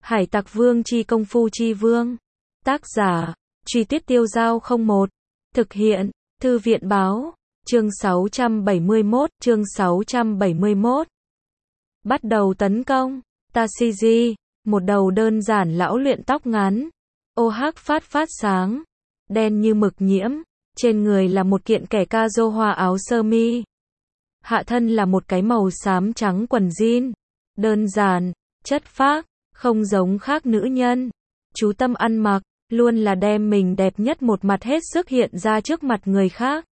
Hải Tặc Vương chi công phu chi vương. Tác giả, Truy Tuyết Tiêu Dao 01. Thực hiện, Thư viện báo. Chương 671. Bắt đầu tấn công. Tashiji, một đầu đơn giản lão luyện tóc ngắn. Ô hắc phát sáng. Đen như mực nhiễm. Trên người là một kiện kẻ ca-rô hoa áo sơ mi. Hạ thân là một cái màu xám trắng quần jean. Đơn giản, chất phác, không giống khác nữ nhân. Chú tâm ăn mặc, luôn là đem mình đẹp nhất một mặt hết sức hiện ra trước mặt người khác.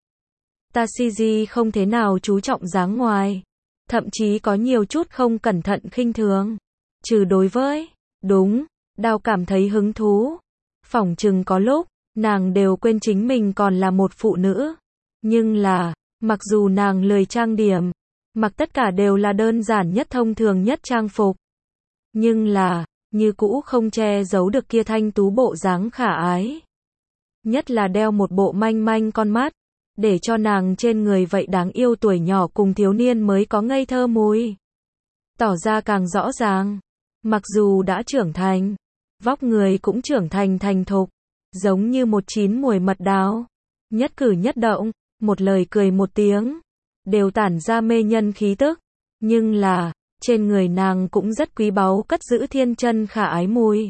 Tashiji không thế nào chú trọng dáng ngoài. Thậm chí có nhiều chút không cẩn thận khinh thường. Trừ đối với, đúng, Đao cảm thấy hứng thú. Phỏng chừng có lúc, nàng đều quên chính mình còn là một phụ nữ. Nhưng là, mặc dù nàng lười trang điểm, mặc tất cả đều là đơn giản nhất thông thường nhất trang phục. Nhưng là, như cũ không che giấu được kia thanh tú bộ dáng khả ái. Nhất là đeo một bộ manh manh con mắt, để cho nàng trên người vậy đáng yêu tuổi nhỏ cùng thiếu niên mới có ngây thơ mùi. Tỏ ra càng rõ ràng, mặc dù đã trưởng thành, vóc người cũng trưởng thành thành thục, giống như một chín mùi mật đào. Nhất cử nhất động, một lời cười một tiếng, đều tản ra mê nhân khí tức. Nhưng là, trên người nàng cũng rất quý báu cất giữ thiên chân khả ái mùi.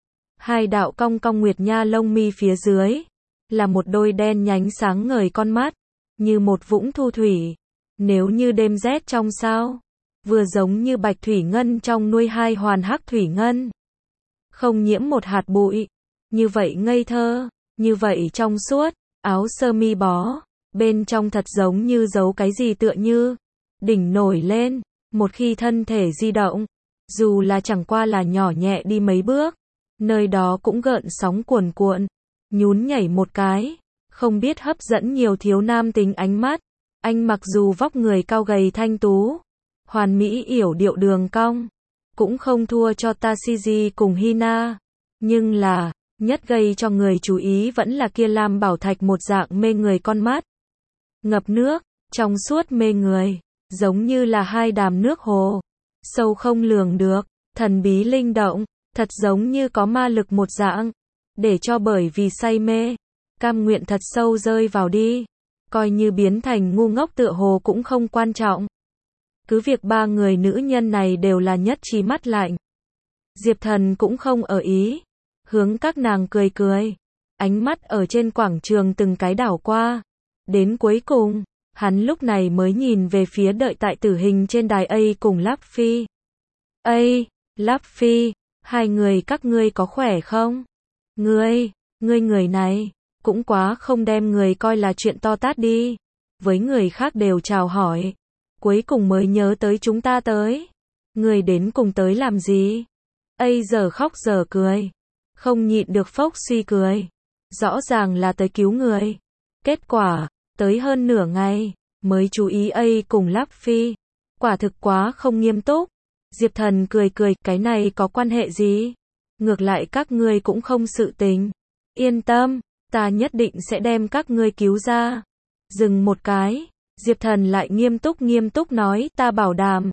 Hai đạo cong cong nguyệt nha lông mi phía dưới, là một đôi đen nhánh sáng ngời con mắt, như một vũng thu thủy. Nếu như đêm rét trong sao, vừa giống như bạch thủy ngân trong nuôi hai hoàn hắc thủy ngân. Không nhiễm một hạt bụi, như vậy ngây thơ, như vậy trong suốt, áo sơ mi bó, bên trong thật giống như giấu cái gì tựa như, đỉnh nổi lên, một khi thân thể di động, dù là chẳng qua là nhỏ nhẹ đi mấy bước, nơi đó cũng gợn sóng cuồn cuộn, nhún nhảy một cái, không biết hấp dẫn nhiều thiếu nam tính ánh mắt. Anh mặc dù vóc người cao gầy thanh tú, hoàn mỹ yểu điệu đường cong, cũng không thua cho Tashiji cùng Hina, nhưng là, nhất gây cho người chú ý vẫn là kia lam bảo thạch một dạng mê người con mắt. Ngập nước, trong suốt mê người, giống như là hai đàm nước hồ, sâu không lường được, thần bí linh động, thật giống như có ma lực một dạng, để cho bởi vì say mê, cam nguyện thật sâu rơi vào đi, coi như biến thành ngu ngốc tựa hồ cũng không quan trọng. Cứ việc ba người nữ nhân này đều là nhất trí mắt lạnh. Diệp Thần cũng không ở ý, hướng các nàng cười cười, ánh mắt ở trên quảng trường từng cái đảo qua. Đến cuối cùng, hắn lúc này mới nhìn về phía đợi tại tử hình trên đài A cùng Luffy. Luffy, hai người các ngươi có khỏe không? Ngươi người này, cũng quá không đem người coi là chuyện to tát đi. Với người khác đều chào hỏi, cuối cùng mới nhớ tới chúng ta tới. Người đến cùng tới làm gì? Giờ khóc giờ cười, không nhịn được phốc suy cười. Rõ ràng là tới cứu người. Kết quả, tới hơn nửa ngày, mới chú ý A cùng Luffy. Quả thực quá không nghiêm túc. Diệp Thần cười cười, cái này có quan hệ gì? Ngược lại các ngươi cũng không sự tình. Yên tâm, ta nhất định sẽ đem các ngươi cứu ra. Dừng một cái, Diệp Thần lại nghiêm túc nói, ta bảo đảm.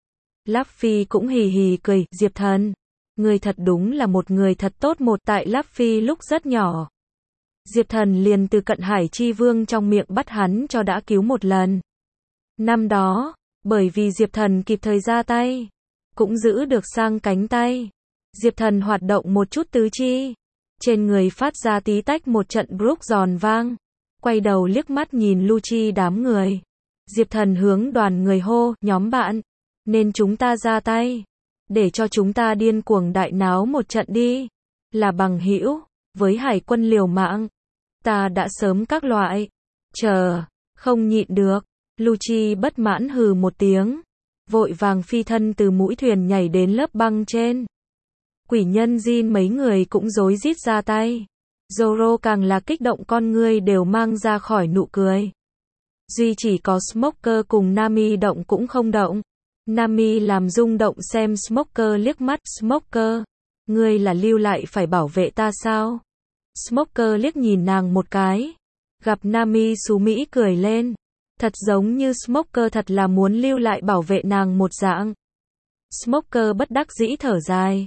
Luffy cũng hì hì cười, Diệp Thần, ngươi thật đúng là một người thật tốt. Một tại Luffy lúc rất nhỏ, Diệp Thần liền từ Cận Hải Chi Vương trong miệng bắt hắn cho đã cứu một lần. Năm đó, bởi vì Diệp Thần kịp thời ra tay, cũng giữ được sang cánh tay. Diệp Thần hoạt động một chút tứ chi, trên người phát ra tí tách một trận brooke giòn vang. Quay đầu liếc mắt nhìn Lucci đám người. Diệp Thần hướng đoàn người hô, nhóm bạn, nên chúng ta ra tay, để cho chúng ta điên cuồng đại náo một trận đi. Là bằng hữu, với hải quân liều mạng, ta đã sớm các loại, chờ, không nhịn được. Lucci bất mãn hừ một tiếng, vội vàng phi thân từ mũi thuyền nhảy đến lớp băng trên. Quỷ nhân Jin mấy người cũng rối rít ra tay. Zoro càng là kích động, con ngươi đều mang ra khỏi nụ cười. Duy chỉ có Smoker cùng Nami động cũng không động. Nami làm rung động xem Smoker liếc mắt. Smoker, ngươi là lưu lại phải bảo vệ ta sao? Smoker liếc nhìn nàng một cái, gặp Nami xú mỹ cười lên. Thật giống như Smoker thật là muốn lưu lại bảo vệ nàng một dạng. Smoker bất đắc dĩ thở dài.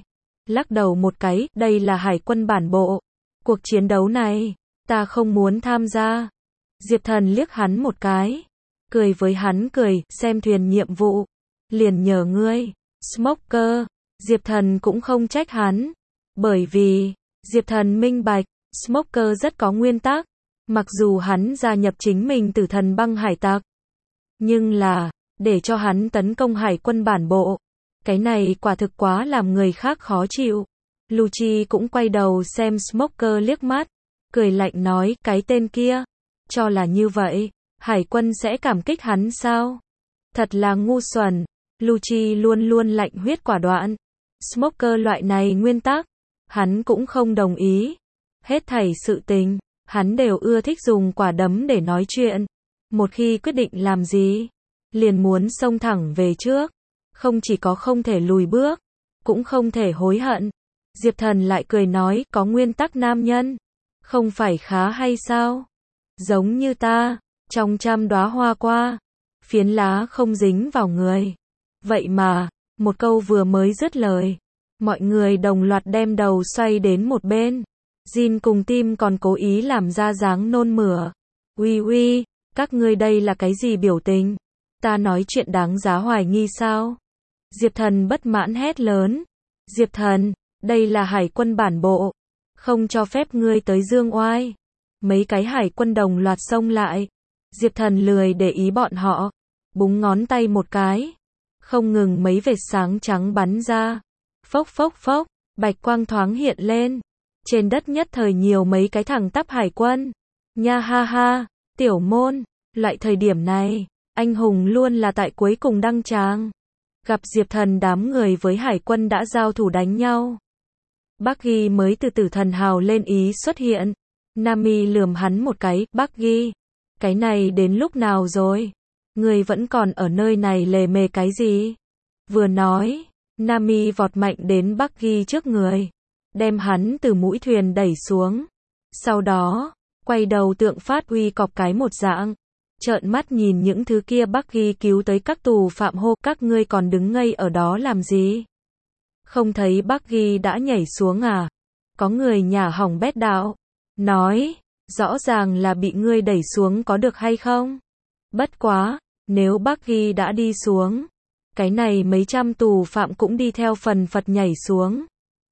lắc đầu một cái, đây là hải quân bản bộ. Cuộc chiến đấu này, ta không muốn tham gia. Diệp Thần liếc hắn một cái, cười với hắn cười, xem thuyền nhiệm vụ, liền nhờ ngươi. Smoker, Diệp Thần cũng không trách hắn, bởi vì, Diệp Thần minh bạch, Smoker rất có nguyên tắc, mặc dù hắn gia nhập chính mình Tử Thần băng hải tặc, nhưng là, để cho hắn tấn công hải quân bản bộ, cái này quả thực quá làm người khác khó chịu. Lucci cũng quay đầu xem Smoker liếc mắt, cười lạnh nói, cái tên kia, cho là như vậy, hải quân sẽ cảm kích hắn sao? Thật là ngu xuẩn. Lucci luôn luôn lạnh huyết quả đoạn. Smoker loại này nguyên tắc, hắn cũng không đồng ý. Hết thảy sự tình, hắn đều ưa thích dùng quả đấm để nói chuyện. Một khi quyết định làm gì, liền muốn xông thẳng về trước. Không chỉ có không thể lùi bước, cũng không thể hối hận. Diệp Thần lại cười nói, có nguyên tắc nam nhân, không phải khá hay sao? Giống như ta, trong 100 đóa hoa qua, phiến lá không dính vào người. Vậy mà, một câu vừa mới dứt lời, mọi người đồng loạt đem đầu xoay đến một bên. Jin cùng Tim còn cố ý làm ra dáng nôn mửa. Uy, các ngươi đây là cái gì biểu tình? Ta nói chuyện đáng giá hoài nghi sao? Diệp Thần bất mãn hét lớn. Diệp Thần, đây là hải quân bản bộ, không cho phép ngươi tới dương oai. Mấy cái hải quân đồng loạt xông lại. Diệp Thần lười để ý bọn họ, búng ngón tay một cái, không ngừng mấy vệt sáng trắng bắn ra. Phốc phốc phốc, bạch quang thoáng hiện lên. Trên đất nhất thời nhiều mấy cái thẳng tắp hải quân. Nha ha ha, tiểu môn, loại thời điểm này, anh hùng luôn là tại cuối cùng đăng tràng. Gặp Diệp Thần đám người với hải quân đã giao thủ đánh nhau. Bucky mới từ Tử Thần hào lên ý xuất hiện. Nami lườm hắn một cái, Bucky, cái này đến lúc nào rồi? Người vẫn còn ở nơi này lề mề cái gì? Vừa nói, Nami vọt mạnh đến Bucky trước người, đem hắn từ mũi thuyền đẩy xuống. Sau đó, quay đầu tượng phát uy cọp cái một dạng, trợn mắt nhìn những thứ kia. Bucky cứu tới các tù phạm hô, các ngươi còn đứng ngây ở đó làm gì? Không thấy Bucky đã nhảy xuống à? Có người nhả hỏng bét đạo, nói, rõ ràng là bị ngươi đẩy xuống có được hay không? Bất quá, nếu Bucky đã đi xuống, cái này mấy trăm tù phạm cũng đi theo phần phật nhảy xuống.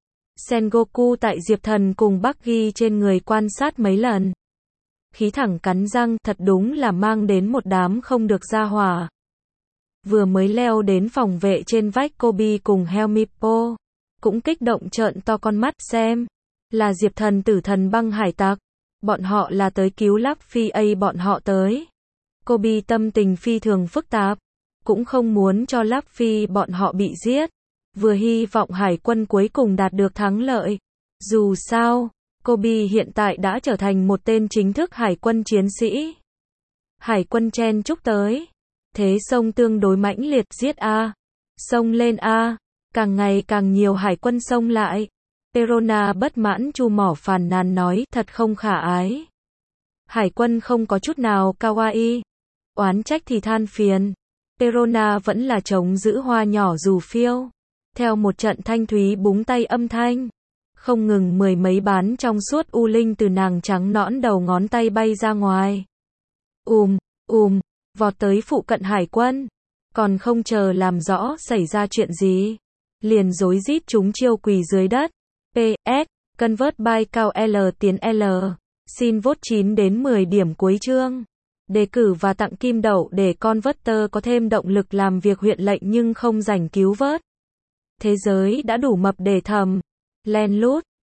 Sengoku tại Diệp Thần cùng Bucky trên người quan sát mấy lần. Khí thẳng cắn răng, thật đúng là mang đến một đám không được ra hỏa. Vừa mới leo đến phòng vệ trên vách, Kobe cùng Helmippo cũng kích động trợn to con mắt xem. Là Diệp Thần Tử Thần băng hải tặc. Bọn họ là tới cứu Luffy, bọn họ tới. Kobe tâm tình phi thường phức tạp, cũng không muốn cho Luffy bọn họ bị giết, vừa hy vọng hải quân cuối cùng đạt được thắng lợi. Dù sao, Kobe hiện tại đã trở thành một tên chính thức hải quân chiến sĩ. Hải quân chen chúc tới, thế xông tương đối mãnh liệt, giết a, xông lên a, càng ngày càng nhiều hải quân xông lại. Perona bất mãn chu mỏ phàn nàn nói, thật không khả ái. Hải quân không có chút nào kawaii. Oán trách thì than phiền. Perona vẫn là chống giữ hoa nhỏ dù phiêu. Theo một trận thanh thúy búng tay âm thanh, không ngừng mười mấy bán trong suốt u linh từ nàng trắng nõn đầu ngón tay bay ra ngoài. Vọt tới phụ cận hải quân. Còn không chờ làm rõ xảy ra chuyện gì, liền rối rít chúng chiêu quỳ dưới đất. PS, convert by cao L tiến L. Xin vote 9 đến 10 điểm cuối chương. Đề cử và tặng kim đậu để Converter có thêm động lực làm việc huyện lệnh nhưng không rảnh cứu vớt. Thế giới đã đủ mập để thầm. Len lút.